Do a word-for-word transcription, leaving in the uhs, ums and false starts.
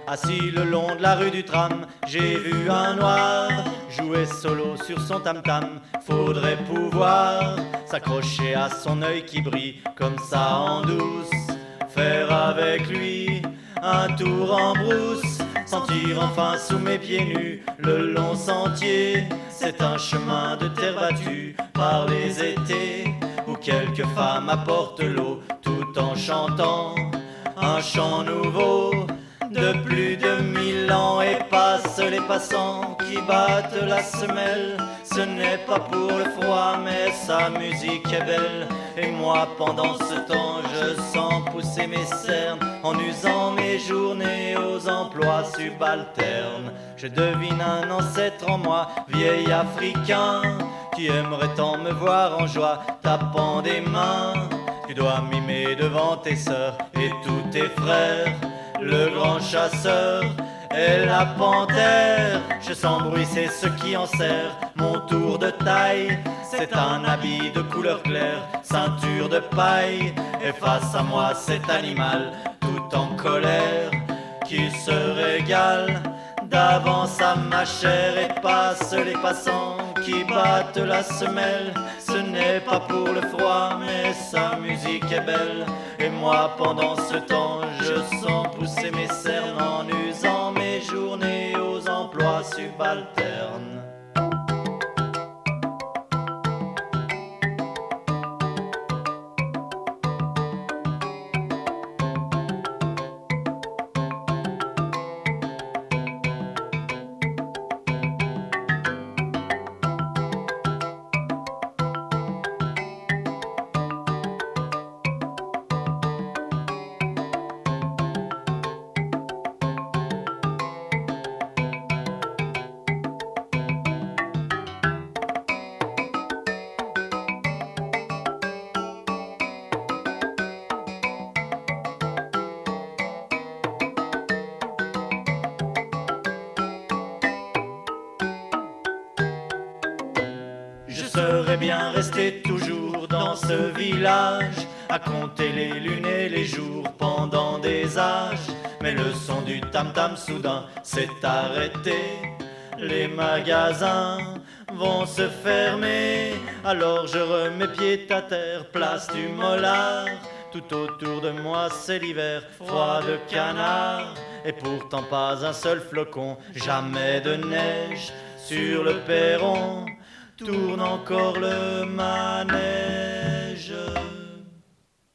Assis le long de la rue du tram, j'ai vu un noir jouer solo sur son tam-tam. Faudrait pouvoir s'accrocher à son œil qui brille comme ça en douce, faire avec lui un tour en brousse, sentir enfin sous mes pieds nus le long sentier. C'est un chemin de terre battue par les étés, où quelques femmes apportent l'eau tout en chantant un chant nouveau de plus de mille ans. Et passent les passants qui battent la semelle. Ce n'est pas pour le froid mais sa musique est belle. Et moi pendant ce temps je sens pousser mes cernes, en usant mes journées aux emplois subalternes. Je devine un ancêtre en moi, vieil africain, qui aimerait tant me voir en joie, tapant des mains. Tu dois mimer devant tes sœurs et tous tes frères. Le grand chasseur et la panthère. Je sens bruisser ce qui en sert mon tour de taille. C'est un habit de couleur claire, ceinture de paille. Et face à moi cet animal tout en colère, qui se régale d'avance à ma chair. Et passe les passants qui battent la semelle. Ce n'est pas pour le froid mais sa musique est belle. Et moi pendant ce temps je sens pousser mes cernes, en usant mes journées aux emplois subalternes. Je serais bien resté toujours dans ce village, à compter les lunes et les jours pendant des âges. Mais le son du tam-tam soudain s'est arrêté. Les magasins vont se fermer. Alors je remets pied à terre, place du Mollard. Tout autour de moi c'est l'hiver, froid de canard. Et pourtant pas un seul flocon, jamais de neige. Sur le perron tourne encore le manège.